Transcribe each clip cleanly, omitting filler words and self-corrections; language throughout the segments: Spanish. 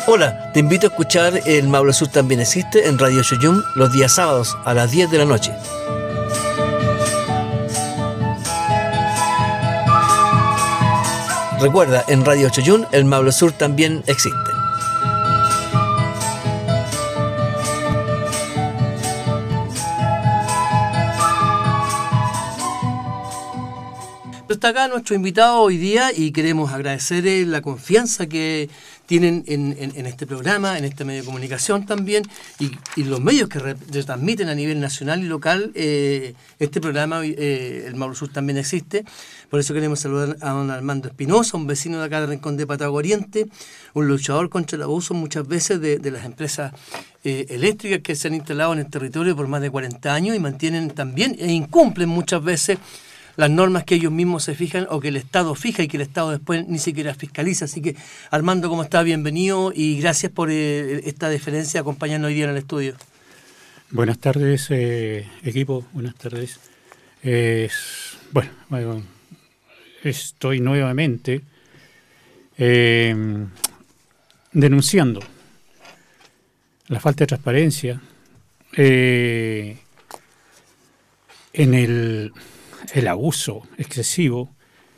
Hola, te invito a escuchar El Maule Sur también existe en Radio Choyún los días sábados a las 10 de la noche. Recuerda, en Radio Choyún El Maule Sur también existe. Está acá nuestro invitado hoy día y queremos agradecer la confianza que tienen en este programa, en este medio de comunicación también y los medios que retransmiten a nivel nacional y local este programa, El Maule Sur también existe. Por eso queremos saludar a don Armando Espinosa, un vecino de acá de Rincón de Patagua Oriente, un luchador contra el abuso muchas veces de las empresas eléctricas que se han instalado en el territorio por más de 40 años y mantienen también e incumplen muchas veces las normas que ellos mismos se fijan o que el Estado fija y que el Estado después ni siquiera fiscaliza. Así que, Armando, ¿cómo está? Bienvenido y gracias por esta deferencia acompañarnos hoy día en el estudio. Buenas tardes, equipo. Buenas tardes. Bueno, estoy nuevamente denunciando la falta de transparencia en el abuso excesivo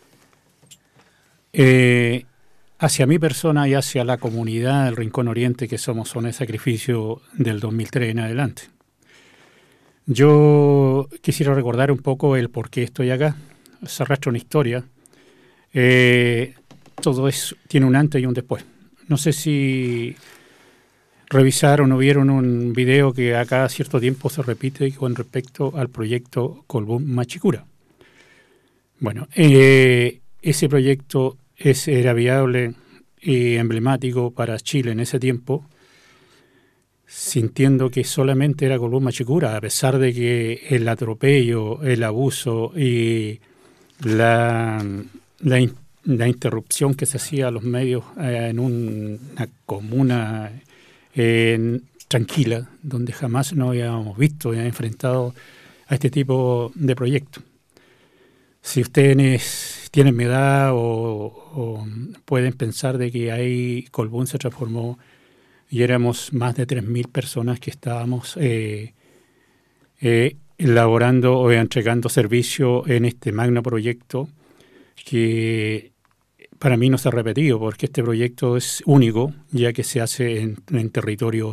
hacia mi persona y hacia la comunidad del Rincón Oriente, que somos Zona de Sacrificio del 2003 en adelante. Yo quisiera recordar un poco el por qué estoy acá. Se arrastra una historia. Todo tiene un antes y un después. No sé si revisaron o vieron un video que a cada cierto tiempo se repite con respecto al proyecto Colbún Machicura. Bueno, ese proyecto era viable y emblemático para Chile en ese tiempo, sintiendo que solamente era Colbún Machicura, a pesar de que el atropello, el abuso y la interrupción que se hacía a los medios en una comuna tranquila, donde jamás nos habíamos visto y enfrentado a este tipo de proyectos. Si ustedes tienen mi edad o pueden pensar de que ahí Colbún se transformó y éramos más de 3.000 personas que estábamos elaborando o entregando servicio en este magno proyecto que para mí no se ha repetido, porque este proyecto es único, ya que se hace en territorios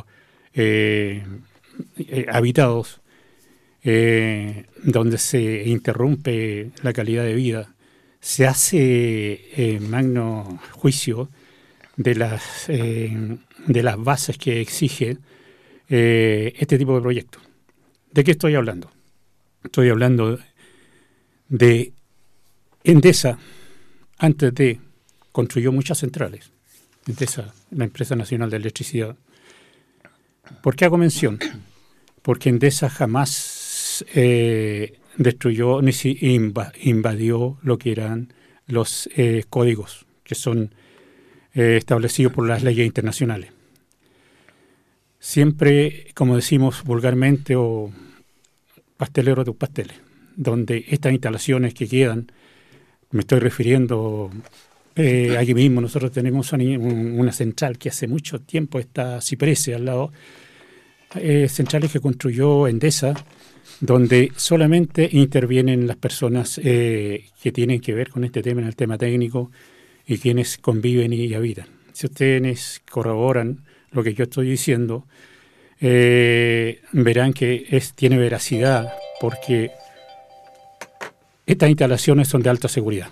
habitados, donde se interrumpe la calidad de vida. Se hace magno juicio de las bases que exige este tipo de proyectos. ¿De qué estoy hablando? Estoy hablando de Endesa. Antes de construyó muchas centrales. Endesa, la empresa nacional de electricidad. ¿Por qué hago mención? Porque Endesa jamás destruyó ni invadió lo que eran los códigos que son establecidos por las leyes internacionales. Siempre, como decimos vulgarmente, o pastelero de tus pasteles, donde estas instalaciones que quedan, me estoy refiriendo, aquí mismo nosotros tenemos una central que hace mucho tiempo está Ciprese al lado, centrales que construyó Endesa, donde solamente intervienen las personas que tienen que ver con este tema, en el tema técnico, y quienes conviven y habitan. Si ustedes corroboran lo que yo estoy diciendo, verán que tiene veracidad, porque estas instalaciones son de alta seguridad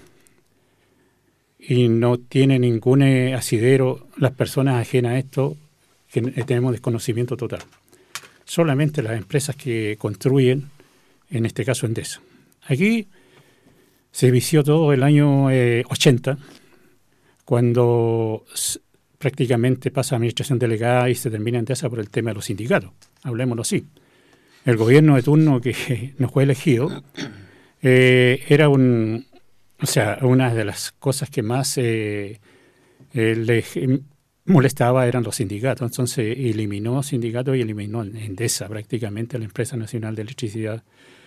y no tiene ningún asidero las personas ajenas a esto, que tenemos desconocimiento total. Solamente las empresas que construyen, en este caso Endesa. Aquí se vició todo el año 80, cuando prácticamente pasa a administración delegada y se termina Endesa por el tema de los sindicatos. Hablemoslo así. El gobierno de turno que nos fue elegido era una de las cosas que más les molestaba eran los sindicatos. Entonces eliminó sindicatos y eliminó Endesa, prácticamente la empresa nacional de electricidad.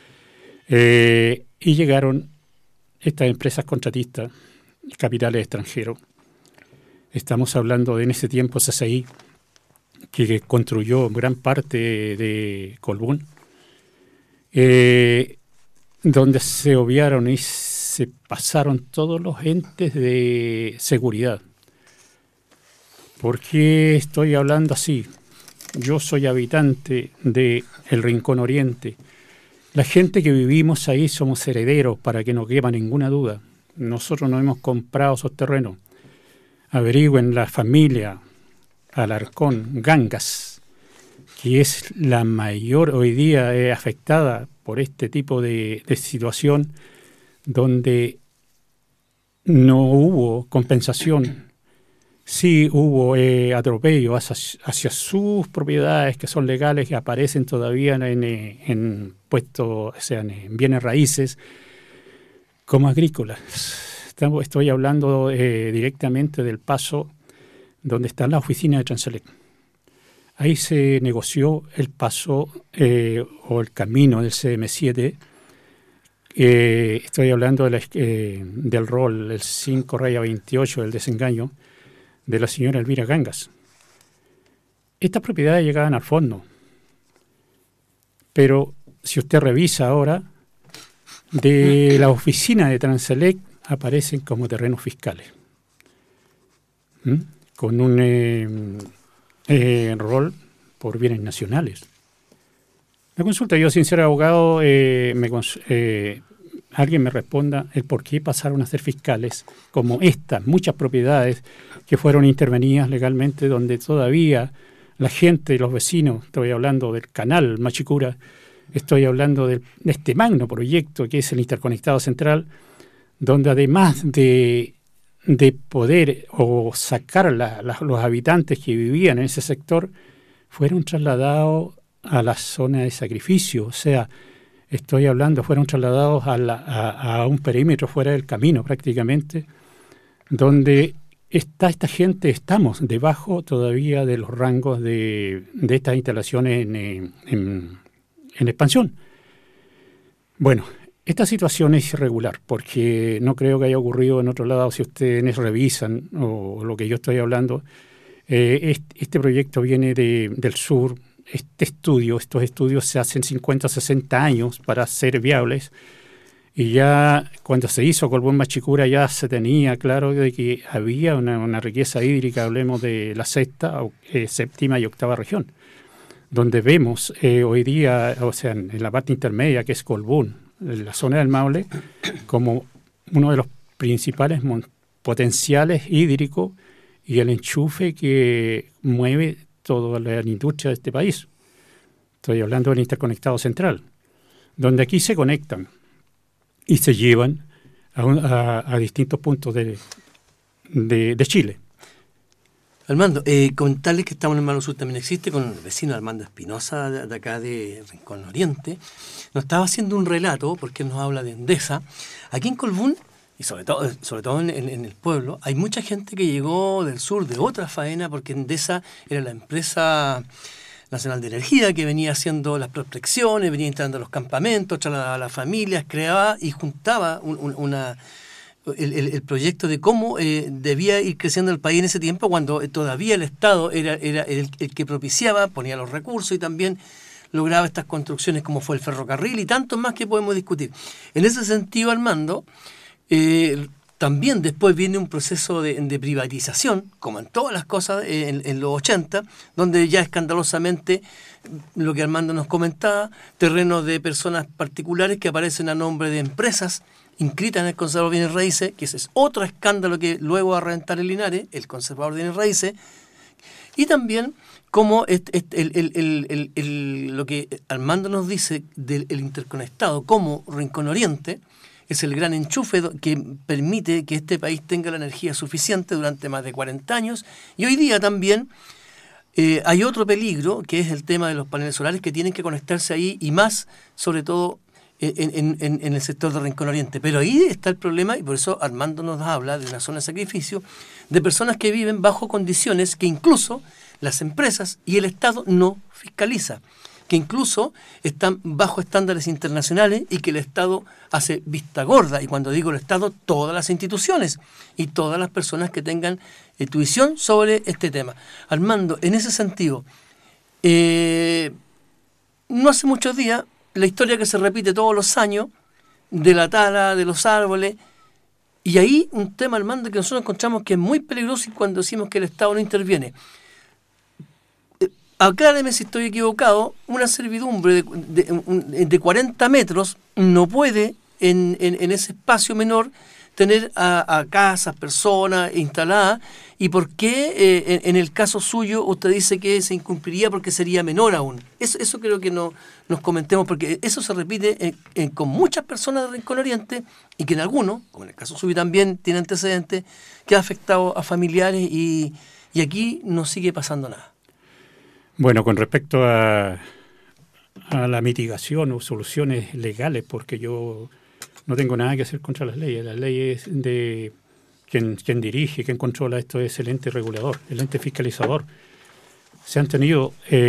Y llegaron estas empresas contratistas, capitales extranjeros, Estamos hablando de en ese tiempo CCI, que construyó gran parte de Colbún, donde se obviaron y se pasaron todos los entes de seguridad. ¿Por qué estoy hablando así? Yo soy habitante del Rincón Oriente. La gente que vivimos ahí somos herederos, para que no quepa ninguna duda. Nosotros no hemos comprado esos terrenos. Averigüen la familia Alarcón Gangas, que es la mayor hoy día afectada por este tipo de situación, donde no hubo compensación. Sí hubo atropello hacia sus propiedades, que son legales, que aparecen todavía en puestos, o sea, en bienes raíces, como agrícolas. Estoy hablando directamente del paso donde está la oficina de Transelec. Ahí se negoció el paso o el camino del CM7. Estoy hablando del rol, el 5/28 del desengaño, de la señora Elvira Gangas. Estas propiedades llegaban al fondo, pero si usted revisa ahora, de la oficina de Transelec aparecen como terrenos fiscales, con un rol por bienes nacionales. La consulta, yo sin ser abogado, alguien me responda el por qué pasaron a ser fiscales, como estas, muchas propiedades que fueron intervenidas legalmente, donde todavía la gente, los vecinos, estoy hablando del canal Machicura, estoy hablando de este magno proyecto que es el Interconectado Central, donde además de poder o sacar los habitantes que vivían en ese sector, fueron trasladados a la zona de sacrificio, o sea, estoy hablando, fueron trasladados a un perímetro fuera del camino prácticamente, donde está esta gente, estamos debajo todavía de los rangos de estas instalaciones en expansión. Bueno, esta situación es irregular, porque no creo que haya ocurrido en otro lado. Si ustedes revisan o lo que yo estoy hablando, este proyecto viene del sur. Estos estudios se hacen 50 o 60 años para ser viables, y ya cuando se hizo Colbún Machicura ya se tenía claro de que había una riqueza hídrica, hablemos de la sexta, séptima y octava región, donde vemos hoy día, o sea, en la parte intermedia, que es Colbún, en la zona del Maule, como uno de los principales potenciales hídricos y el enchufe que mueve toda la industria de este país. Estoy hablando del Interconectado Central, donde aquí se conectan y se llevan a distintos puntos de Chile. Armando, comentarles que Estamos en el Malo Sur también existe, con el vecino Armando Espinosa de acá de Rincón Oriente. Nos estaba haciendo un relato, porque él nos habla de Endesa. Aquí en Colbún, y sobre todo en el pueblo, hay mucha gente que llegó del sur de otra faena, porque Endesa era la empresa nacional de energía que venía haciendo las prospecciones, venía instalando los campamentos, trasladaba a las familias, creaba y juntaba el proyecto de cómo debía ir creciendo el país en ese tiempo, cuando todavía el Estado era el que propiciaba, ponía los recursos y también lograba estas construcciones, como fue el ferrocarril y tantos más que podemos discutir. En ese sentido, Armando, también después viene un proceso de privatización, como en todas las cosas en los 80, donde ya escandalosamente, lo que Armando nos comentaba, terrenos de personas particulares que aparecen a nombre de empresas inscritas en el Conservador de Bienes Raíces, que ese es otro escándalo que luego va a reventar el Linares, el Conservador de Bienes Raíces, y también como lo que Armando nos dice del interconectado como Rincón Oriente, es el gran enchufe que permite que este país tenga la energía suficiente durante más de 40 años. Y hoy día también hay otro peligro, que es el tema de los paneles solares, que tienen que conectarse ahí, y más, sobre todo, en el sector de Rincón Oriente. Pero ahí está el problema, y por eso Armando nos habla de una zona de sacrificio, de personas que viven bajo condiciones que incluso las empresas y el Estado no fiscaliza. que incluso están bajo estándares internacionales y que el Estado hace vista gorda. Y cuando digo el Estado, todas las instituciones y todas las personas que tengan tuición sobre este tema. Armando, en ese sentido, no hace muchos días, la historia que se repite todos los años, de la tala de los árboles, y ahí un tema, Armando, que nosotros encontramos que es muy peligroso y cuando decimos que el Estado no interviene. Acláreme si estoy equivocado, una servidumbre de 40 metros no puede en ese espacio menor tener a casas, personas instaladas. ¿Y por qué en el caso suyo usted dice que se incumpliría porque sería menor aún? Eso creo que nos comentemos, porque eso se repite con muchas personas de Rincón Oriente y que en algunos, como en el caso suyo también tiene antecedentes, que ha afectado a familiares y aquí no sigue pasando nada. Bueno, con respecto a la mitigación o soluciones legales, porque yo no tengo nada que hacer contra las leyes de quien dirige, quien controla esto es el ente regulador, el ente fiscalizador. Se han tenido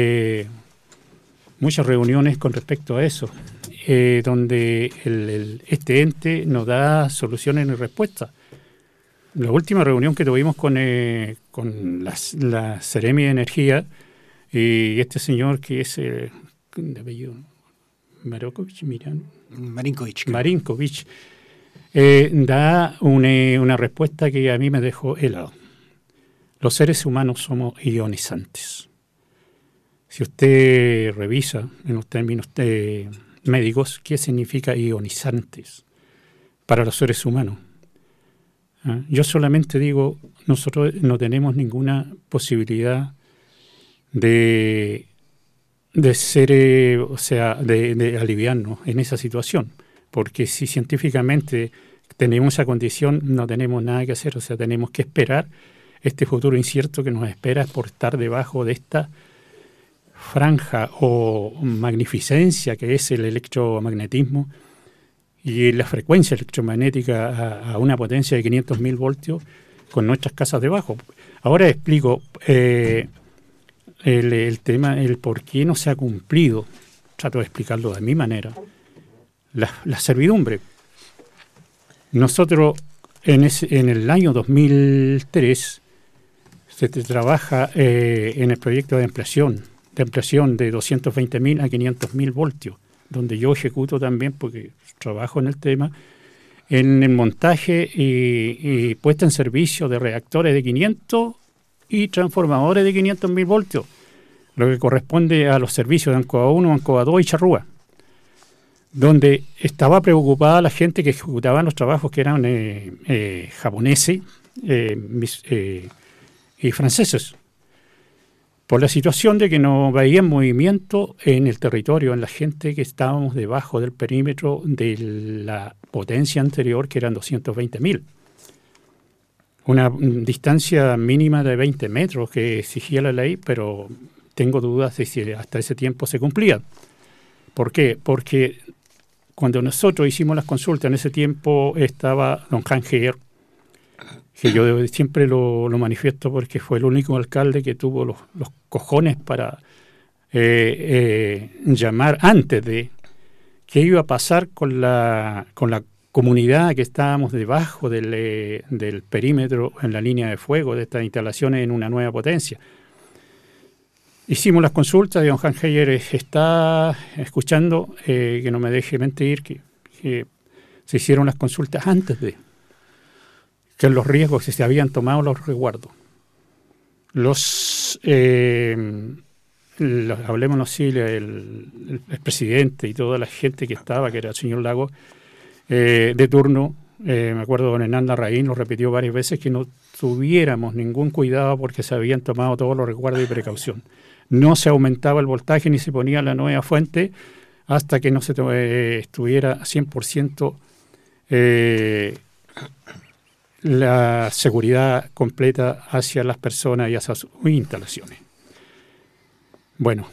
muchas reuniones con respecto a eso, donde este ente nos da soluciones y respuestas. La última reunión que tuvimos con la Seremi de Energía y este señor que es de apellido Marinkovic, da una respuesta que a mí me dejó helado. Los seres humanos somos ionizantes. Si usted revisa en los términos médicos, ¿qué significa ionizantes para los seres humanos? Yo solamente digo, nosotros no tenemos ninguna posibilidad de ser, de aliviarnos en esa situación, porque si científicamente tenemos esa condición, no tenemos nada que hacer, tenemos que esperar este futuro incierto que nos espera por estar debajo de esta franja o magnificencia que es el electromagnetismo y la frecuencia electromagnética a una potencia de 500.000 voltios con nuestras casas debajo. Ahora explico el tema, el por qué no se ha cumplido, trato de explicarlo de mi manera, la servidumbre. Nosotros en el año 2003 se trabaja en el proyecto de ampliación de 220.000 a 500.000 voltios, donde yo ejecuto también, porque trabajo en el tema, en el montaje y puesta en servicio de reactores de 500 y transformadores de 500.000 voltios, lo que corresponde a los servicios de Ancoa 1, Ancoa 2 y Charrúa, donde estaba preocupada la gente que ejecutaba los trabajos que eran japoneses y franceses, por la situación de que no veían movimiento en el territorio, en la gente que estábamos debajo del perímetro de la potencia anterior, que eran 220.000. Una distancia mínima de 20 metros que exigía la ley, pero tengo dudas de si hasta ese tiempo se cumplía. ¿Por qué? Porque cuando nosotros hicimos las consultas, en ese tiempo estaba don Jan Heyer, que yo siempre lo manifiesto porque fue el único alcalde que tuvo los cojones para llamar antes de qué iba a pasar con la comunidad que estábamos debajo del perímetro en la línea de fuego de estas instalaciones en una nueva potencia. Hicimos las consultas y don Jan Heyer está escuchando, que no me deje mentir, que se hicieron las consultas antes de que los riesgos que se habían tomado los resguardos. Hablemos así, el presidente y toda la gente que estaba, que era el señor Lago, de turno, me acuerdo don Hernán Larraín lo repitió varias veces, que no tuviéramos ningún cuidado porque se habían tomado todos los resguardos y precaución. No se aumentaba el voltaje ni se ponía la nueva fuente hasta que no se estuviera 100% la seguridad completa hacia las personas y hacia sus instalaciones. Bueno,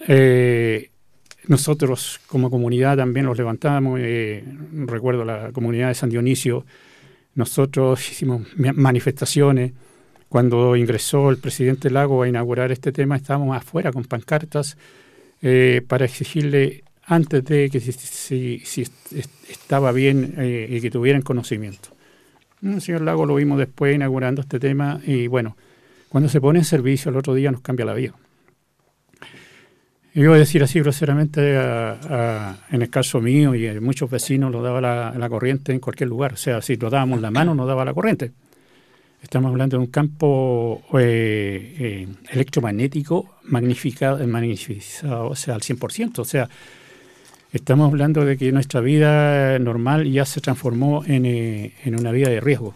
nosotros como comunidad también los levantamos, recuerdo la comunidad de San Dionisio, nosotros hicimos manifestaciones. Cuando ingresó el presidente Lago a inaugurar este tema, estábamos afuera con pancartas para exigirle antes de que si estaba bien y que tuvieran conocimiento. El señor Lago lo vimos después inaugurando este tema y bueno, cuando se pone en servicio el otro día nos cambia la vida. Y voy a decir así groseramente, en el caso mío y en muchos vecinos lo daba la corriente en cualquier lugar. O sea, si lo dábamos la mano, nos daba la corriente. Estamos hablando de un campo electromagnético magnificado, o sea, al 100%. O sea, estamos hablando de que nuestra vida normal ya se transformó en una vida de riesgo.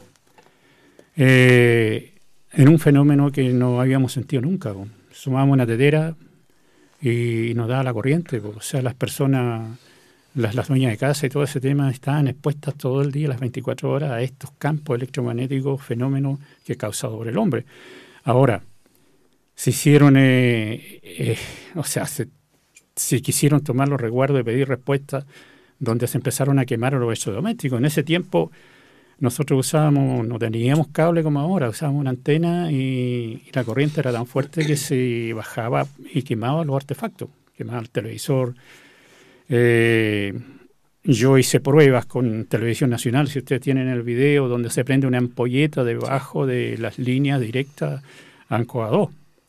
En un fenómeno que no habíamos sentido nunca. Sumábamos una tetera y nos daba la corriente. O sea, las personas, las dueñas de casa y todo ese tema estaban expuestas todo el día, las 24 horas, a estos campos electromagnéticos, fenómenos que ha causado por el hombre. Ahora, se hicieron, si quisieron tomar los resguardos y pedir respuestas, donde se empezaron a quemar los electrodomésticos. En ese tiempo nosotros no teníamos cable como ahora, usábamos una antena y la corriente era tan fuerte que se bajaba y quemaba los artefactos, quemaba el televisor. Yo hice pruebas con Televisión Nacional, si ustedes tienen el video, donde se prende una ampolleta debajo de las líneas directas a ANCOA 2.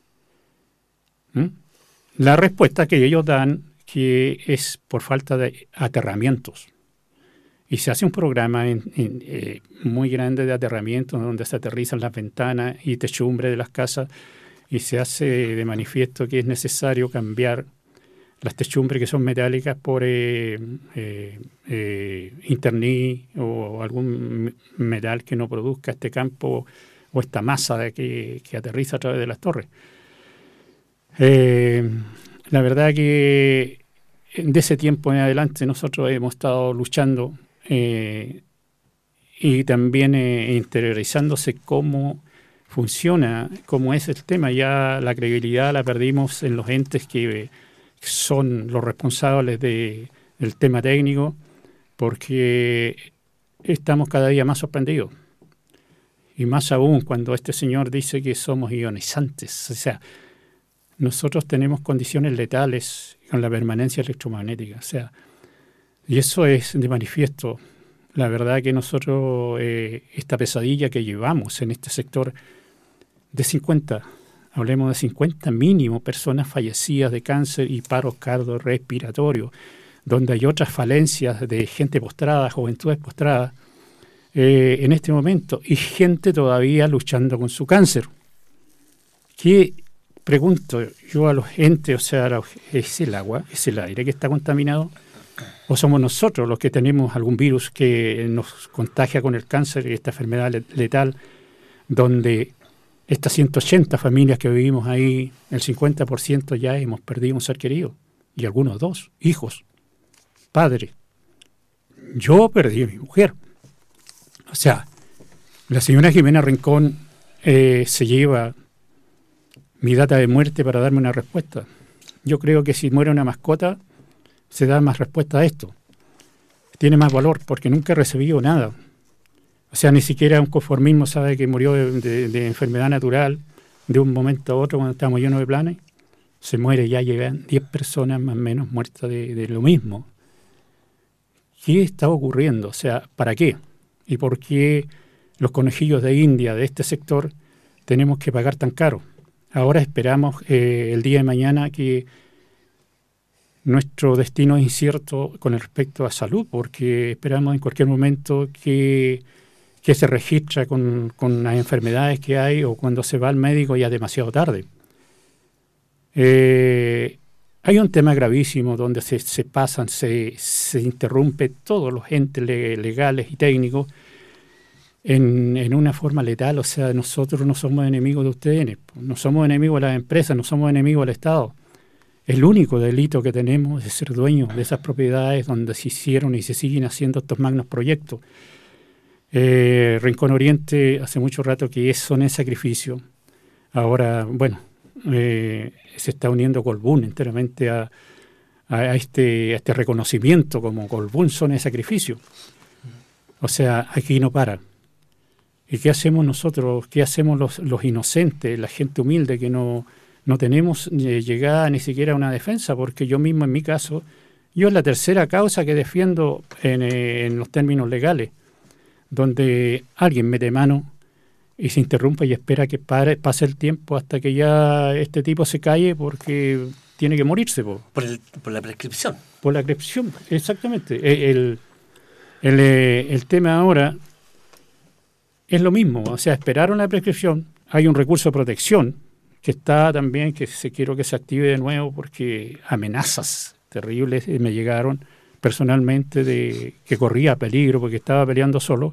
La respuesta que ellos dan que es por falta de aterramientos. Y se hace un programa muy grande de aterramientos donde se aterrizan las ventanas y techumbre de las casas y se hace de manifiesto que es necesario cambiar las techumbres que son metálicas por Internet o algún metal que no produzca este campo o esta masa que aterriza a través de las torres. La verdad que de ese tiempo en adelante nosotros hemos estado luchando y también interiorizándose cómo funciona, cómo es el tema. Ya la credibilidad la perdimos en los entes que son los responsables del tema técnico, porque estamos cada día más sorprendidos. Y más aún cuando este señor dice que somos ionizantes. O sea, nosotros tenemos condiciones letales con la permanencia electromagnética. O sea, y eso es de manifiesto. La verdad que nosotros, esta pesadilla que llevamos en este sector de 50, hablemos de 50 mínimo personas fallecidas de cáncer y paro cardiorrespiratorio, donde hay otras falencias de gente postrada, juventudes postradas, en este momento, y gente todavía luchando con su cáncer. ¿Qué pregunto yo a los entes? O sea, ¿es el agua, es el aire que está contaminado? ¿O somos nosotros los que tenemos algún virus que nos contagia con el cáncer y esta enfermedad letal, donde estas 180 familias que vivimos ahí, el 50% ya hemos perdido un ser querido, y algunos 2 hijos, padre? Yo perdí a mi mujer. O sea, la señora Jimena Rincón se lleva mi data de muerte para darme una respuesta. Yo creo que si muere una mascota, se da más respuesta a esto. Tiene más valor porque nunca he recibido nada. O sea, ni siquiera un conformismo sabe que murió de enfermedad natural de un momento a otro cuando estamos llenos de planes. Se muere, ya llegan 10 personas más o menos muertas de lo mismo. ¿Qué está ocurriendo? O sea, ¿para qué? ¿Y por qué los conejillos de India de este sector tenemos que pagar tan caro? Ahora esperamos el día de mañana que nuestro destino es incierto con respecto a salud, porque esperamos en cualquier momento que se registra con las enfermedades que hay, o cuando se va al médico ya es demasiado tarde. Hay un tema gravísimo donde se interrumpe todos los entes legales y técnicos en una forma letal. O sea, nosotros no somos enemigos de ustedes, no somos enemigos de las empresas, no somos enemigos del Estado. El único delito que tenemos es ser dueños de esas propiedades donde se hicieron y se siguen haciendo estos magnos proyectos. Rincón Oriente hace mucho rato que son en sacrificio. Ahora, bueno, se está uniendo Colbún enteramente a este reconocimiento como Colbún son en sacrificio. O sea, aquí no para. ¿Y qué hacemos nosotros? ¿Qué hacemos los inocentes, la gente humilde que no no tenemos llegada ni siquiera a una defensa, porque yo mismo en mi caso, yo es la tercera causa que defiendo en los términos legales, donde alguien mete mano y se interrumpe y espera que pase el tiempo hasta que ya este tipo se calle porque tiene que morirse. Por la prescripción. Por la prescripción, exactamente. El tema ahora es lo mismo, o sea, esperaron la prescripción, hay un recurso de protección que está también, quiero que se active de nuevo porque amenazas terribles me llegaron personalmente de que corría peligro porque estaba peleando solo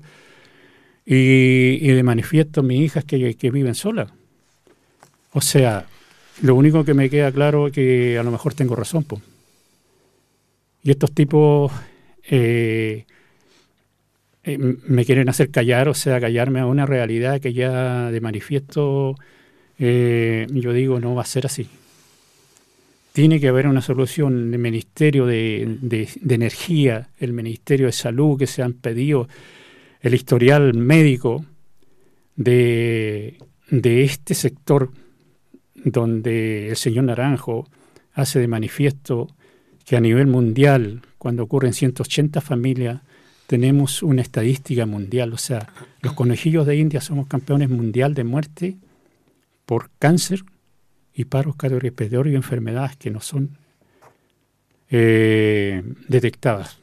y de manifiesto mis hijas que viven solas. O sea, lo único que me queda claro es que a lo mejor tengo razón, pues. Y estos tipos me quieren hacer callar, o sea, callarme a una realidad que ya de manifiesto yo digo no va a ser así. Tiene que haber una solución. El Ministerio de Energía, el Ministerio de Salud, que se han pedido el historial médico de este sector donde el señor Naranjo hace de manifiesto que a nivel mundial, cuando ocurren 180 familias, tenemos una estadística mundial. O sea, los conejillos de India somos campeones mundial de muerte por cáncer y paros cardiorrespiratorios y enfermedades que no son detectadas.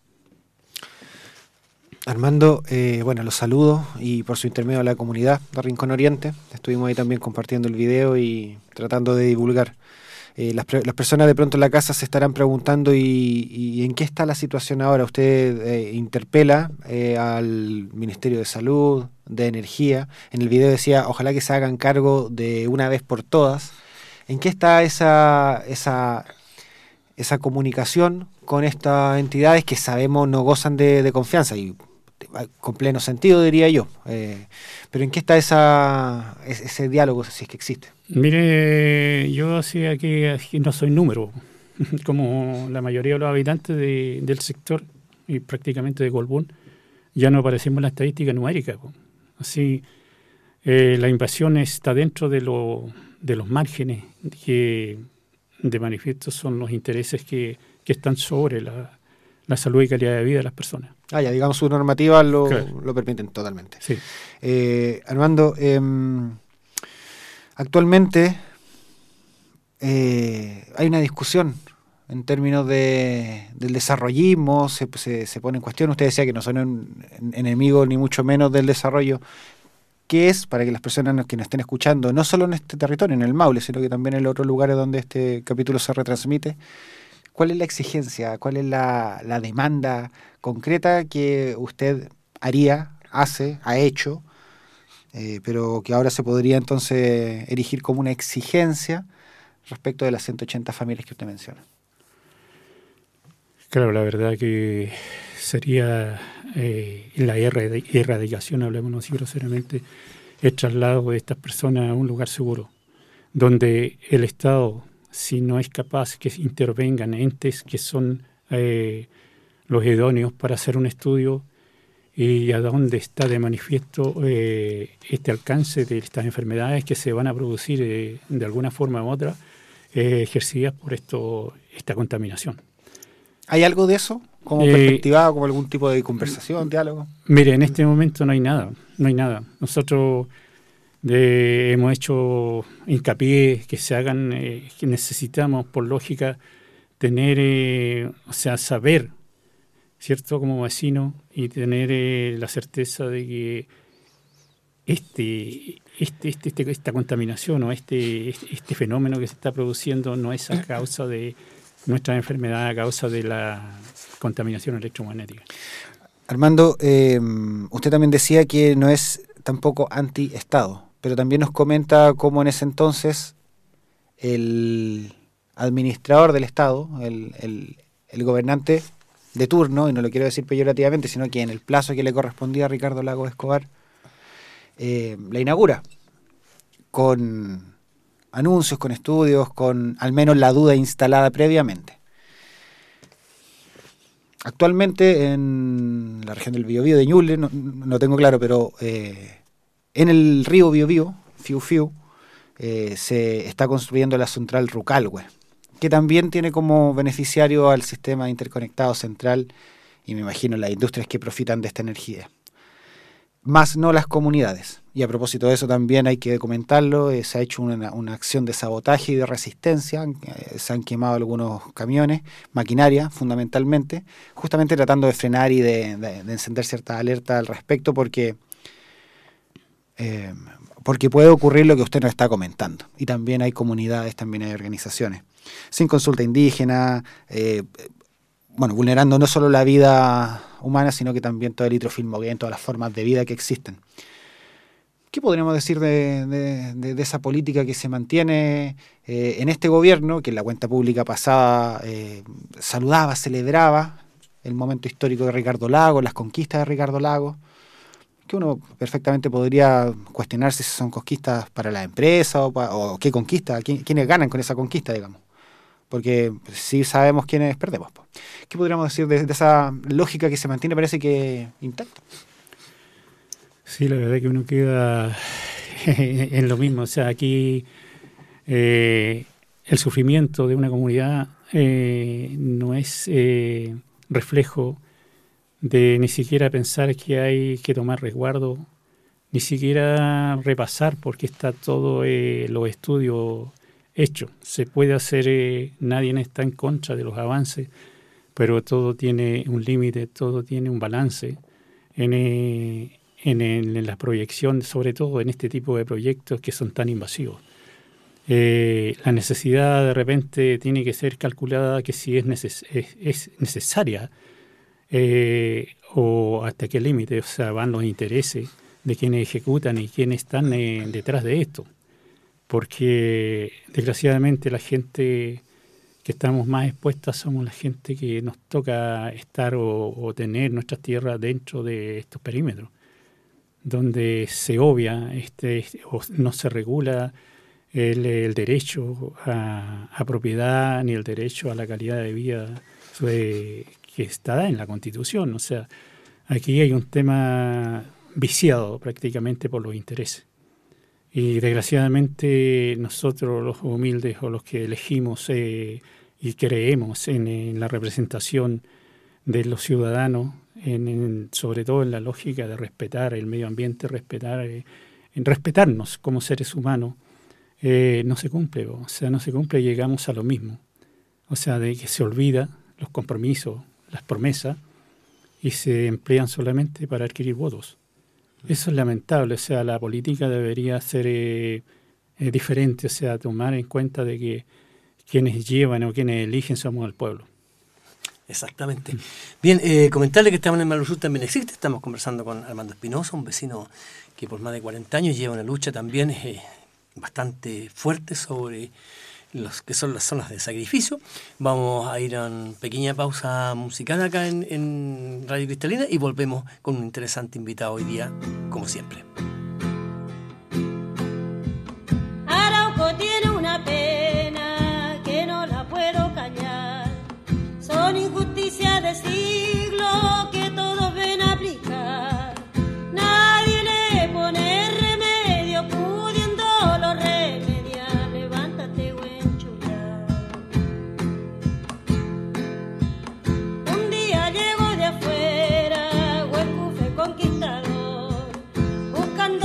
Armando, bueno, los saludo y por su intermedio a la comunidad de Rincón Oriente. Estuvimos ahí también compartiendo el video y tratando de divulgar. Las personas de pronto en la casa se estarán preguntando ¿y en qué está la situación ahora? Usted interpela al Ministerio de Salud, de Energía. En el video decía, ojalá que se hagan cargo de una vez por todas. ¿En qué está esa comunicación con estas entidades que sabemos no gozan de confianza? Y con pleno sentido, diría yo. Pero ¿en qué está ese diálogo, si es que existe? Mire, yo sí aquí no soy número, como la mayoría de los habitantes del sector y prácticamente de Colbún, ya no aparecemos en la estadística numérica. Así, la invasión está dentro de los márgenes que de manifiesto son los intereses que están sobre la salud y calidad de vida de las personas. Ya digamos, sus normativas Claro. lo permiten totalmente. Sí. Armando, actualmente hay una discusión en términos del desarrollismo, se pone en cuestión. Usted decía que no son enemigos ni mucho menos del desarrollo. ¿Qué es, para que las personas que nos estén escuchando, no solo en este territorio, en el Maule, sino que también en los otros lugares donde este capítulo se retransmite, cuál es la exigencia, cuál es la demanda concreta que usted ha hecho, pero que ahora se podría entonces erigir como una exigencia respecto de las 180 familias que usted menciona? Claro, la verdad que sería la erradicación, hablemos así groseramente, el traslado de estas personas a un lugar seguro, donde el Estado, si no es capaz que intervengan entes que son los idóneos para hacer un estudio y a dónde está de manifiesto este alcance de estas enfermedades que se van a producir de alguna forma u otra ejercidas por esta contaminación. ¿Hay algo de eso como perspectiva, como algún tipo de conversación, diálogo? Mire, en este momento no hay nada. Nosotros hemos hecho hincapié que se hagan, que necesitamos por lógica tener, saber, ¿cierto? Como vecino y tener la certeza de que esta contaminación o este fenómeno que se está produciendo no es a causa de nuestra enfermedad, a causa de la contaminación electromagnética. Armando, usted también decía que no es tampoco anti-Estado, pero también nos comenta cómo en ese entonces el administrador del Estado, el gobernante de turno, y no lo quiero decir peyorativamente, sino que en el plazo que le correspondía a Ricardo Lagos Escobar, la inaugura con anuncios, con estudios, con al menos la duda instalada previamente. Actualmente en la región del Biobío de Ñuble, no tengo claro, pero en el río Biobío, Fiu Fiu, se está construyendo la central Rucalhue, que también tiene como beneficiario al sistema interconectado central y me imagino las industrias que profitan de esta energía, más no las comunidades. Y a propósito de eso también hay que comentarlo, se ha hecho una acción de sabotaje y de resistencia, se han quemado algunos camiones, maquinaria fundamentalmente, justamente tratando de frenar y de encender cierta alerta al respecto porque puede ocurrir lo que usted nos está comentando. Y también hay comunidades, también hay organizaciones. Sin consulta indígena, vulnerando no solo la vida humana, sino que también todo el hidrofilmoguén, todas las formas de vida que existen. ¿Qué podríamos decir de esa política que se mantiene en este gobierno, que en la cuenta pública pasada saludaba, celebraba el momento histórico de Ricardo Lagos, las conquistas de Ricardo Lagos, que uno perfectamente podría cuestionarse si son conquistas para la empresa o qué conquista, quiénes ganan con esa conquista, digamos? Porque sí sabemos quiénes perdemos. ¿Qué podríamos decir de esa lógica que se mantiene, parece que intacta? Sí, la verdad que uno queda en lo mismo. O sea, aquí el sufrimiento de una comunidad no es reflejo de ni siquiera pensar que hay que tomar resguardo, ni siquiera repasar porque está todo los estudios hechos. Se puede hacer, nadie está en contra de los avances, pero todo tiene un límite, todo tiene un balance en la proyección, sobre todo en este tipo de proyectos que son tan invasivos. La necesidad de repente tiene que ser calculada que si es necesaria o hasta qué límite, o sea, van los intereses de quienes ejecutan y quienes están detrás de esto. Porque desgraciadamente la gente que estamos más expuestas somos la gente que nos toca estar o tener nuestras tierras dentro de estos perímetros, donde se obvia o no se regula el derecho a propiedad ni el derecho a la calidad de vida que está en la Constitución. O sea, aquí hay un tema viciado prácticamente por los intereses. Y desgraciadamente nosotros los humildes o los que elegimos y creemos en la representación de los ciudadanos, sobre todo en la lógica de respetar el medio ambiente, en respetarnos como seres humanos, no se cumple. O sea, no se cumple y llegamos a lo mismo. O sea, de que se olvida los compromisos, las promesas, y se emplean solamente para adquirir votos. Eso es lamentable. O sea, la política debería ser diferente, o sea, tomar en cuenta de que quienes llevan o quienes eligen somos el pueblo. Exactamente. Bien, comentarle que estamos en el Malu Sur también existe. Estamos conversando con Armando Espinosa, un vecino que por más de 40 años lleva una lucha también bastante fuerte sobre los que son las zonas de sacrificio. Vamos a ir a una pequeña pausa musical acá en Radio Cristalina y volvemos con un interesante invitado hoy día, como siempre. Arauco tiene una pena que no la puedo callar. Son injusticias de siglo que todos ven aplicar. Nadie le pone remedio, pudiéndolo remediar. Levántate, buen chula. Un día llegó de afuera, Huecufe conquistador, buscando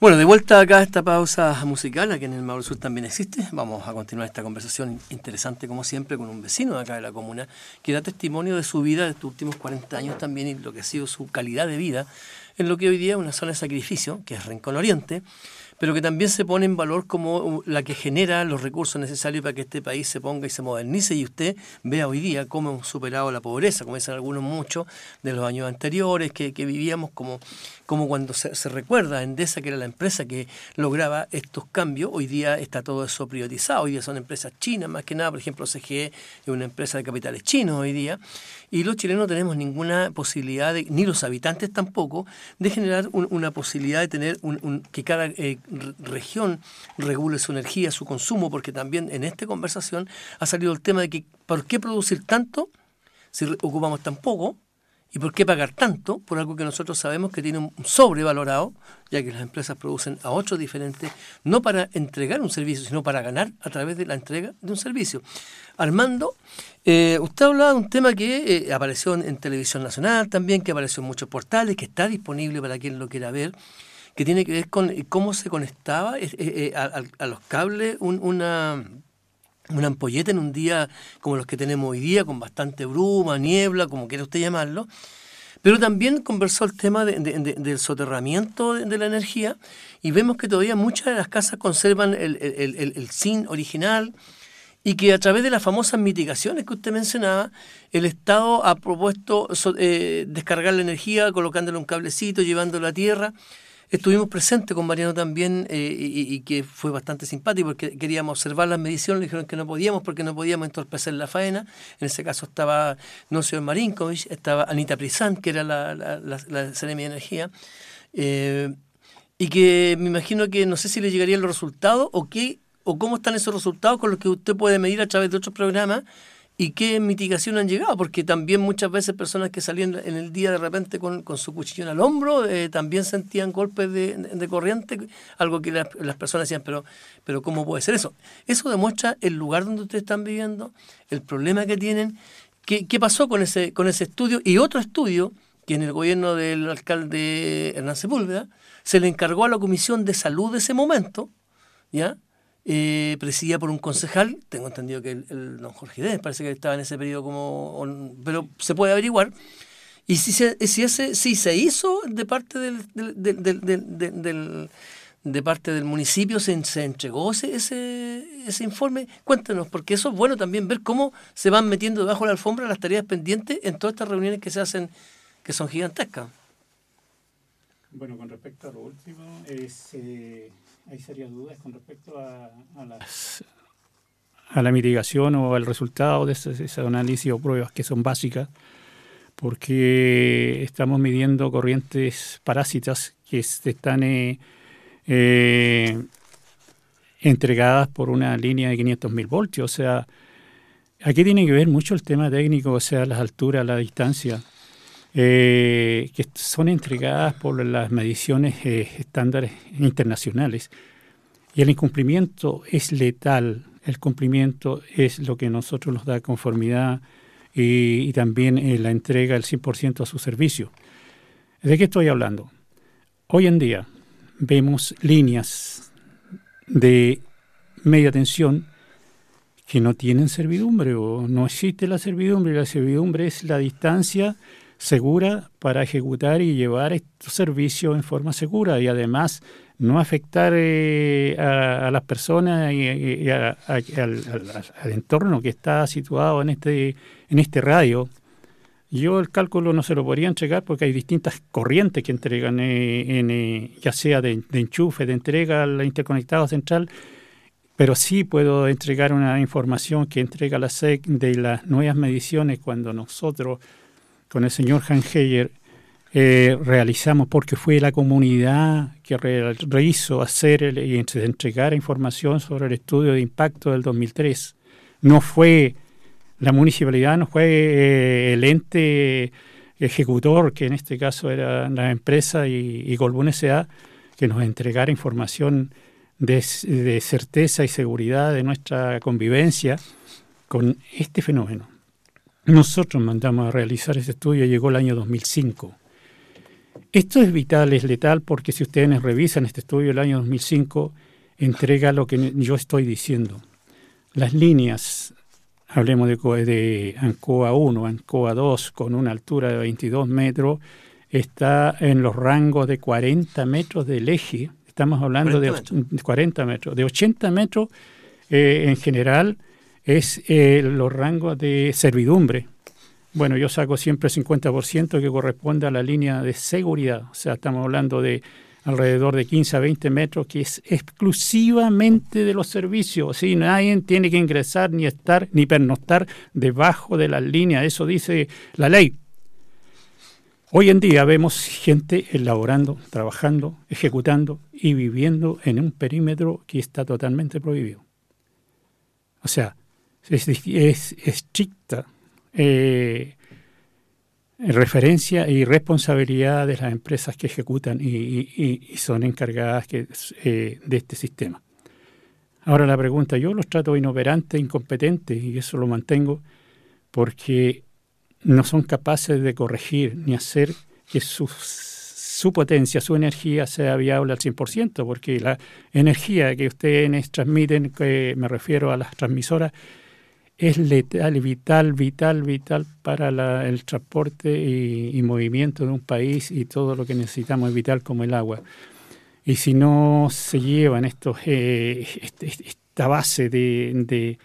Bueno, de vuelta acá a esta pausa musical, aquí en el Maule Sur también existe. Vamos a continuar esta conversación interesante, como siempre, con un vecino de acá de la comuna, que da testimonio de su vida de estos últimos 40 años también y lo que ha sido su calidad de vida en lo que hoy día es una zona de sacrificio, que es Rincón Oriente, pero que también se pone en valor como la que genera los recursos necesarios para que este país se ponga y se modernice, y usted vea hoy día cómo hemos superado la pobreza, como dicen algunos muchos, de los años anteriores, que vivíamos como cuando se recuerda Endesa, que era la empresa que lograba estos cambios. Hoy día está todo eso privatizado, hoy día son empresas chinas, más que nada, por ejemplo, CGE es una empresa de capitales chinos hoy día, y los chilenos no tenemos ninguna posibilidad, ni los habitantes tampoco, de generar una posibilidad de tener que cada región regule su energía, su consumo, porque también en esta conversación ha salido el tema de que ¿por qué producir tanto si ocupamos tan poco? ¿Y por qué pagar tanto por algo que nosotros sabemos que tiene un sobrevalorado, ya que las empresas producen a otros diferentes, no para entregar un servicio, sino para ganar a través de la entrega de un servicio? Armando, usted hablaba de un tema que apareció en televisión nacional también, que apareció en muchos portales, que está disponible para quien lo quiera ver, que tiene que ver con cómo se conectaba a los cables una ampolleta en un día como los que tenemos hoy día, con bastante bruma, niebla, como quiera usted llamarlo. Pero también conversó el tema del soterramiento de la energía, y vemos que todavía muchas de las casas conservan el zinc original, y que a través de las famosas mitigaciones que usted mencionaba, el Estado ha propuesto descargar la energía colocándole un cablecito, llevándolo a tierra. Estuvimos presentes con Mariano también, y que fue bastante simpático, porque queríamos observar las mediciones, le dijeron que no podíamos porque no podíamos entorpecer la faena. En ese caso estaba Nocio Marinkovic, estaba Anita Prizán, que era la Seremi de Energía, y que me imagino que no sé si le llegarían los resultados o cómo están esos resultados con los que usted puede medir a través de otros programas, y qué mitigación han llegado, porque también muchas veces personas que salían en el día de repente con su cuchillón al hombro también sentían golpes de corriente, algo que las personas decían, pero ¿cómo puede ser eso? Eso demuestra el lugar donde ustedes están viviendo, el problema que tienen. ¿Qué pasó con ese estudio? Y otro estudio que en el gobierno del alcalde Hernán Sepúlveda se le encargó a la Comisión de Salud de ese momento, ¿ya? Presidida por un concejal, tengo entendido que el don Jorge Dez parece que estaba en ese periodo pero se puede averiguar, y si se hizo de parte de parte del municipio, se entregó ese informe. Cuéntenos, porque eso es bueno también ver cómo se van metiendo debajo de la alfombra las tareas pendientes en todas estas reuniones que se hacen, que son gigantescas. Bueno, con respecto a lo último, hay serias dudas con respecto a la mitigación o al resultado de ese análisis o pruebas que son básicas, porque estamos midiendo corrientes parásitas que se están entregadas por una línea de 500.000 voltios. O sea, aquí tiene que ver mucho el tema técnico, o sea, las alturas, la distancia, que son entregadas por las mediciones estándares internacionales. Y el incumplimiento es letal, el cumplimiento es lo que a nosotros nos da conformidad y también la entrega del 100% a su servicio. ¿De qué estoy hablando? Hoy en día vemos líneas de media tensión que no tienen servidumbre o no existe la servidumbre. La servidumbre es la distancia segura para ejecutar y llevar estos servicios en forma segura, y además no afectar a las personas y al entorno que está situado en este radio. Yo el cálculo no se lo podría entregar porque hay distintas corrientes que entregan, ya sea de enchufe, de entrega al interconectado central, pero sí puedo entregar una información que entrega la SEC de las nuevas mediciones cuando nosotros con el señor Hanheyer realizamos, porque fue la comunidad que rehizo hacer y entregar información sobre el estudio de impacto del 2003. No fue la municipalidad, no fue el ente ejecutor, que en este caso era la empresa y Colbún S.A., que nos entregara información de certeza y seguridad de nuestra convivencia con este fenómeno. Nosotros mandamos a realizar ese estudio, llegó el año 2005. Esto es vital, es letal, porque si ustedes revisan este estudio del año 2005, entrega lo que yo estoy diciendo. Las líneas, hablemos de ANCOA 1, ANCOA 2, con una altura de 22 metros, está en los rangos de 40 metros del eje. Estamos hablando de 40 metros. De 80 metros, en general, es los rangos de servidumbre. Bueno, yo saco siempre 50% que corresponde a la línea de seguridad. O sea, estamos hablando de alrededor de 15 a 20 metros, que es exclusivamente de los servicios. ¿Sí? Nadie tiene que ingresar, ni estar, ni pernoctar debajo de las líneas. Eso dice la ley. Hoy en día vemos gente elaborando, trabajando, ejecutando y viviendo en un perímetro que está totalmente prohibido. O sea, es estricta referencia y responsabilidad de las empresas que ejecutan y son encargadas de este sistema. Ahora la pregunta, yo los trato inoperantes, incompetentes, y eso lo mantengo porque no son capaces de corregir ni hacer que su potencia, su energía sea viable al 100%, porque la energía que ustedes transmiten, que me refiero a las transmisoras, es letal, vital para el transporte y movimiento de un país, y todo lo que necesitamos es vital, como el agua. Y si no se llevan esta base de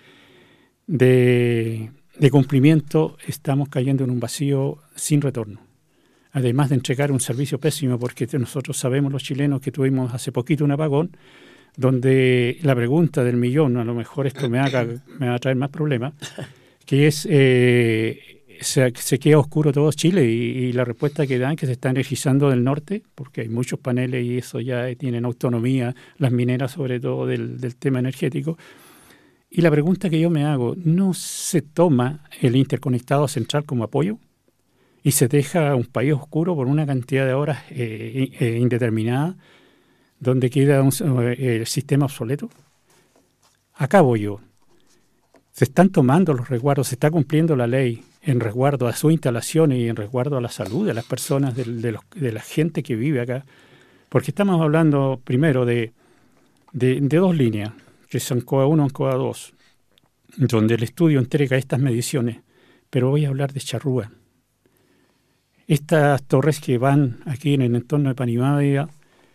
cumplimiento, estamos cayendo en un vacío sin retorno. Además de entregar un servicio pésimo, porque nosotros sabemos, los chilenos, que tuvimos hace poquito un apagón, donde la pregunta del millón, a lo mejor esto me va a traer más problemas, que es, se queda oscuro todo Chile, y la respuesta que dan, que se está energizando del norte, porque hay muchos paneles y eso ya tienen autonomía, las mineras sobre todo del tema energético. Y la pregunta que yo me hago, ¿no se toma el interconectado central como apoyo y se deja un país oscuro por una cantidad de horas indeterminada, donde queda el sistema obsoleto? Acá voy yo. Se están tomando los resguardos, se está cumpliendo la ley en resguardo a sus instalaciones y en resguardo a la salud de las personas, de la gente que vive acá. Porque estamos hablando primero de dos líneas, que son ANCOA 1 y ANCOA 2, donde el estudio entrega estas mediciones, pero voy a hablar de Charrúa. Estas torres que van aquí en el entorno de Panimávida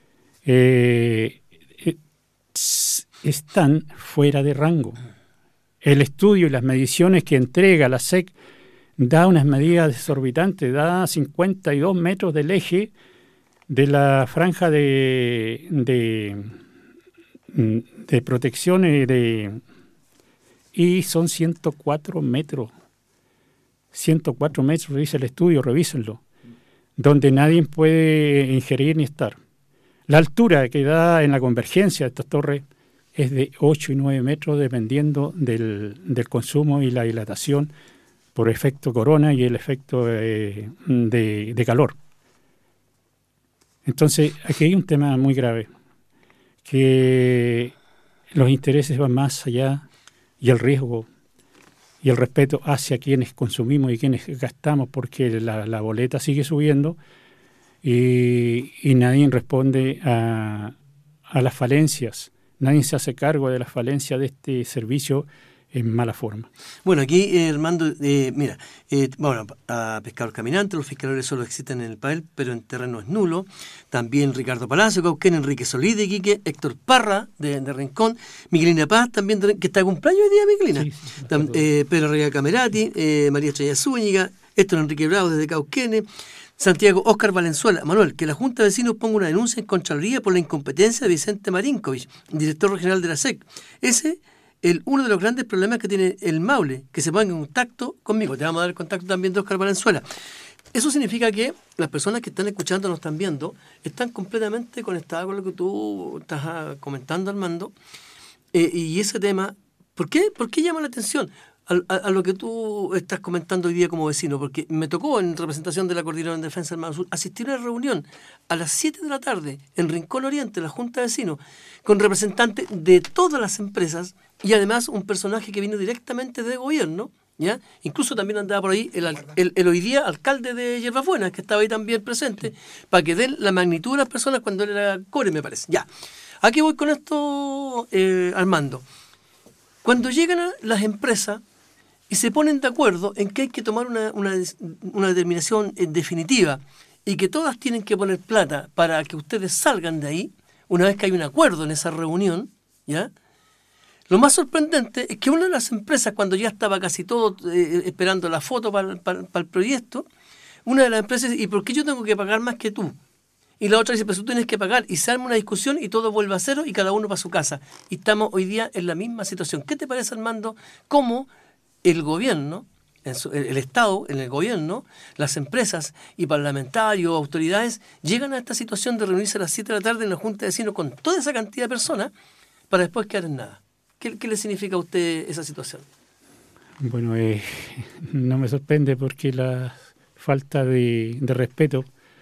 están fuera de rango. El estudio y las mediciones que entrega la SEC da unas medidas desorbitantes, da 52 metros del eje de la franja de protección y son 104 metros. 104 metros, dice el estudio, revísenlo, donde nadie puede ingerir ni estar. La altura que da en la convergencia de estas torres es de 8 y 9 metros, dependiendo del consumo y la dilatación por efecto corona y el efecto de calor. Entonces, aquí hay un tema muy grave, que los intereses van más allá, y el riesgo y el respeto hacia quienes consumimos y quienes gastamos, porque la boleta sigue subiendo y nadie responde a las falencias, nadie se hace cargo de las falencias de este servicio en mala forma. Bueno, aquí Armando, mira, a pescador caminante, los fiscales solo existen en el papel, pero en terreno es nulo. También Ricardo Palacio, Cauquén, Enrique Solís de Iquique, Héctor Parra de Rincón, Miguelina Paz también, que está de cumpleaños hoy día, Miguelina. Sí, Pedro Rega Camerati, María Estrella Zúñiga, Héctor Enrique Bravo desde Cauquenes, Santiago Óscar Valenzuela. Manuel, que la Junta de Vecinos ponga una denuncia en Contraloría por la incompetencia de Vicente Marinkovic, director regional de la SEC. Uno de los grandes problemas que tiene el Maule, que se ponga en contacto conmigo. Te vamos a dar el contacto también de Óscar Valenzuela. Eso significa que las personas que están escuchando, nos están viendo, están completamente conectadas con lo que tú estás comentando, Armando. Y ese tema, ¿por qué llama la atención a lo que tú estás comentando hoy día como vecino? Porque me tocó, en representación de la Coordinadora en Defensa del Mar Sur, asistir a una reunión a las 7 de la tarde en Rincón Oriente, la Junta de Vecinos, con representantes de todas las empresas y además un personaje que vino directamente de gobierno, ¿ya? Incluso también andaba por ahí el hoy día alcalde de Hierbas Buenas, que estaba ahí también presente, para que den la magnitud de las personas cuando él era core, me parece. Ya. Aquí voy con esto, Armando. Cuando llegan a las empresas y se ponen de acuerdo en que hay que tomar una determinación definitiva y que todas tienen que poner plata para que ustedes salgan de ahí, una vez que hay un acuerdo en esa reunión, ¿ya? Lo más sorprendente es que una de las empresas, cuando ya estaba casi todo esperando la foto para el proyecto, una de las empresas dice, ¿y por qué yo tengo que pagar más que tú? Y la otra dice, pues tú tienes que pagar, y se arma una discusión y todo vuelve a cero y cada uno para su casa. Y estamos hoy día en la misma situación. ¿Qué te parece, Armando, cómo el gobierno, el Estado, en el gobierno, las empresas y parlamentarios, autoridades, llegan a esta situación de reunirse a las 7 de la tarde en la Junta de Vecinos con toda esa cantidad de personas para después quedar en nada? ¿Qué le significa a usted esa situación? Bueno, no me sorprende porque la falta de respeto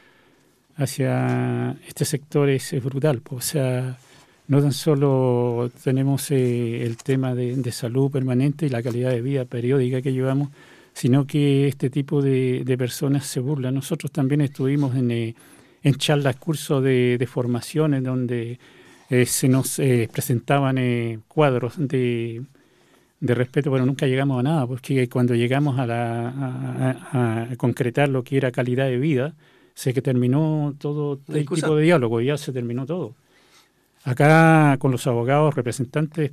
hacia este sector es brutal. O sea, no tan solo tenemos el tema de salud permanente y la calidad de vida periódica que llevamos, sino que este tipo de personas se burlan. Nosotros también estuvimos en charlas, cursos de formación en donde se nos presentaban cuadros de respeto, pero nunca llegamos a nada, porque cuando llegamos a concretar lo que era calidad de vida, sé que terminó todo el tipo de diálogo, ya se terminó todo. Acá con los abogados representantes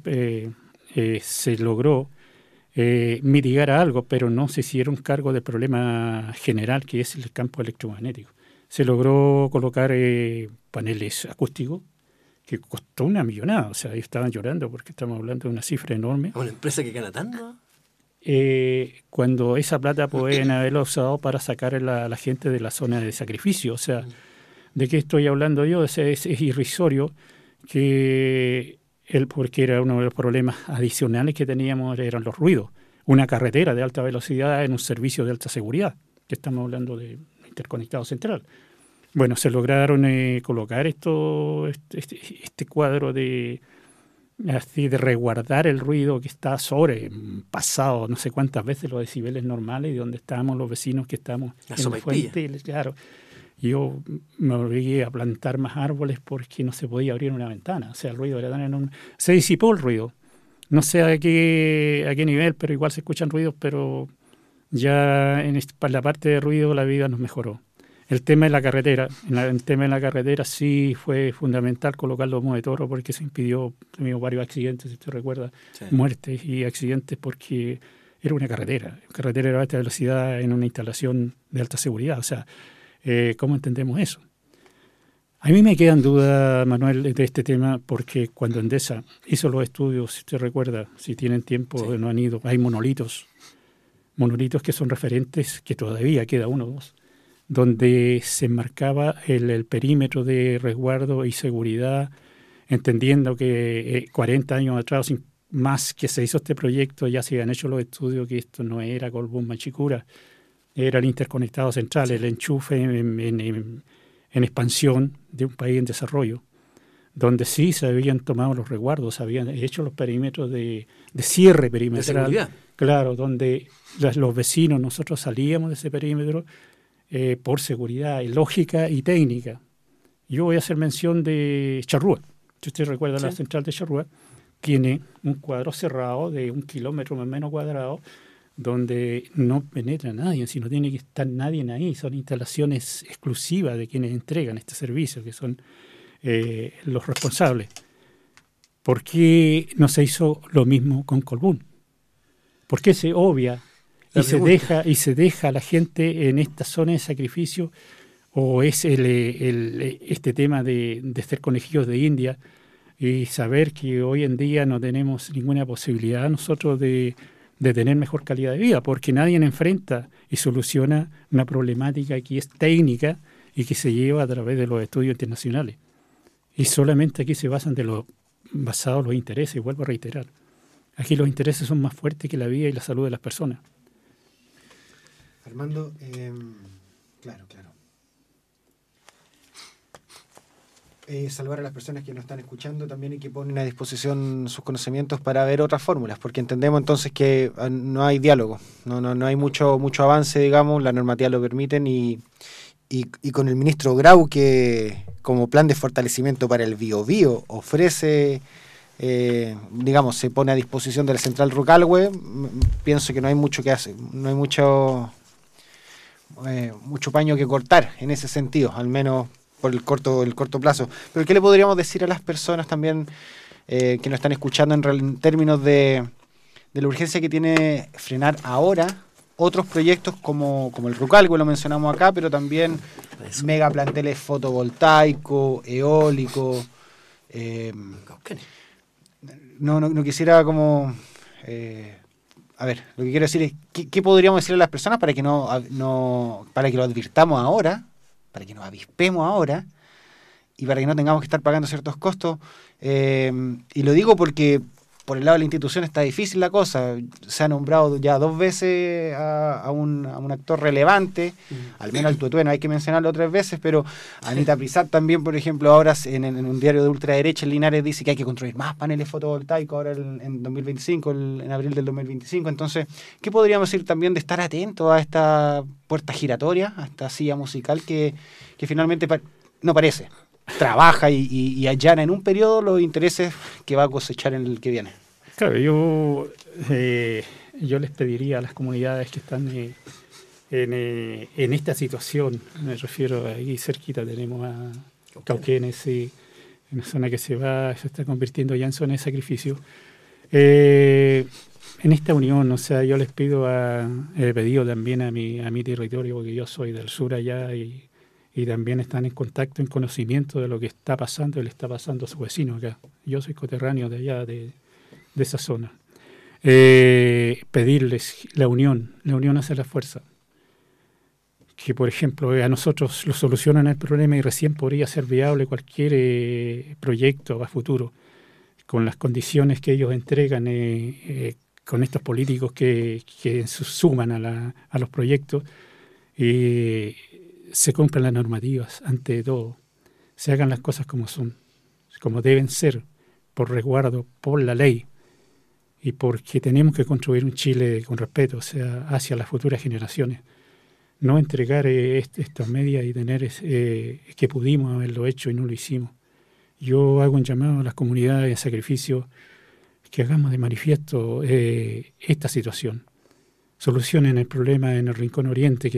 se logró mitigar algo, pero no se hicieron cargo del problema general que es el campo electromagnético. Se logró colocar paneles acústicos que costó una millonada, o sea, ellos estaban llorando porque estamos hablando de una cifra enorme. ¿Una empresa que gana tanto? Cuando esa plata pueden haberla usado para sacar a la gente de la zona de sacrificio. O sea, ¿de qué estoy hablando yo? Es irrisorio porque era uno de los problemas adicionales que teníamos, eran los ruidos. Una carretera de alta velocidad en un servicio de alta seguridad, que estamos hablando de interconectado central. Bueno, se lograron colocar este cuadro de resguardar el ruido que está pasado no sé cuántas veces los decibeles normales, y donde estábamos los vecinos que estamos en la fuente. Claro, yo me obligué a plantar más árboles porque no se podía abrir una ventana. O sea, el ruido era tan enorme. Se disipó el ruido. No sé a qué nivel, pero igual se escuchan ruidos, pero ya para la parte de ruido la vida nos mejoró. El tema de la carretera, el tema de la carretera sí fue fundamental colocar los Lomo de Toro porque se impidió, tuvimos varios accidentes, si usted recuerda, sí, muertes y accidentes porque era una carretera de alta velocidad en una instalación de alta seguridad. O sea, ¿cómo entendemos eso? A mí me quedan dudas, Manuel, de este tema porque cuando Endesa hizo los estudios, si usted recuerda, si tienen tiempo, sí, no han ido, hay monolitos que son referentes, que todavía queda uno o dos, donde se marcaba el perímetro de resguardo y seguridad, entendiendo que 40 años atrás, más que se hizo este proyecto, ya se habían hecho los estudios que esto no era Colbún Machicura, era el interconectado central, sí, el enchufe en expansión de un país en desarrollo, donde sí se habían tomado los resguardos, se habían hecho los perímetros de cierre perimetral. ¿De claro, donde los vecinos, nosotros salíamos de ese perímetro por seguridad lógica y técnica. Yo voy a hacer mención de Charrúa. Si usted recuerda, sí, la central de Charrúa tiene un cuadro cerrado de 1 kilómetro más o menos cuadrado, donde no penetra nadie, si no tiene que estar nadie ahí. Son instalaciones exclusivas de quienes entregan este servicio, que son los responsables. ¿Por qué no se hizo lo mismo con Colbún? ¿Por qué se obvia y se deja a la gente en esta zona de sacrificio? ¿O es este tema de ser conejillos de India y saber que hoy en día no tenemos ninguna posibilidad nosotros de tener mejor calidad de vida? Porque nadie enfrenta y soluciona una problemática que es técnica y que se lleva a través de los estudios internacionales. Y solamente aquí se basan basados los intereses, y vuelvo a reiterar. Aquí los intereses son más fuertes que la vida y la salud de las personas. Armando, claro. salvar a las personas que nos están escuchando también y que ponen a disposición sus conocimientos para ver otras fórmulas, porque entendemos entonces que no hay diálogo, no hay mucho avance, digamos, la normativa lo permiten y con el ministro Grau, que como plan de fortalecimiento para el Biobío ofrece, digamos, se pone a disposición de la central Rucalhue, pienso que no hay mucho que hacer, no hay mucho paño que cortar en ese sentido, al menos por el corto plazo. Pero ¿qué le podríamos decir a las personas también que nos están escuchando en términos de la urgencia que tiene frenar ahora otros proyectos como el Rucalhue, lo mencionamos acá, pero también megaplanteles fotovoltaicos, eólicos? No quisiera como... a ver, lo que quiero decir es, ¿qué podríamos decirle a las personas para que para que lo advirtamos ahora, para que nos avispemos ahora y para que no tengamos que estar pagando ciertos costos? Y lo digo porque por el lado de la institución está difícil la cosa. Se ha nombrado ya 2 veces a un actor relevante, al menos al Tuetueno, hay que mencionarlo 3 veces, pero Anita Prizat también, por ejemplo, ahora en un diario de ultraderecha en Linares dice que hay que construir más paneles fotovoltaicos ahora en 2025, en abril del 2025. Entonces, ¿qué podríamos decir también de estar atentos a esta puerta giratoria, a esta silla musical que finalmente no parece? Trabaja y allana en un periodo los intereses que va a cosechar en el que viene. Claro, yo les pediría a las comunidades que están en esta situación, me refiero, ahí cerquita tenemos a Cauquenes, una zona que se está convirtiendo ya en zona de sacrificio. En esta unión, o sea, yo les pido, he pedido también a mi territorio, porque yo soy del sur allá y también están en contacto, en conocimiento de lo que está pasando y le está pasando a su vecino acá. Yo soy coterráneo de allá, de esa zona. Pedirles la unión hace la fuerza. Que, por ejemplo, a nosotros lo solucionan el problema y recién podría ser viable cualquier proyecto a futuro, con las condiciones que ellos entregan, con estos políticos que suman a los proyectos. Se cumplan las normativas, ante todo, se hagan las cosas como son, como deben ser, por resguardo, por la ley, y porque tenemos que construir un Chile con respeto, o sea, hacia las futuras generaciones. No entregar estos medios y tener que pudimos haberlo hecho y no lo hicimos. Yo hago un llamado a las comunidades de sacrificio que hagamos de manifiesto esta situación. Solucionen el problema en el Rincón Oriente, que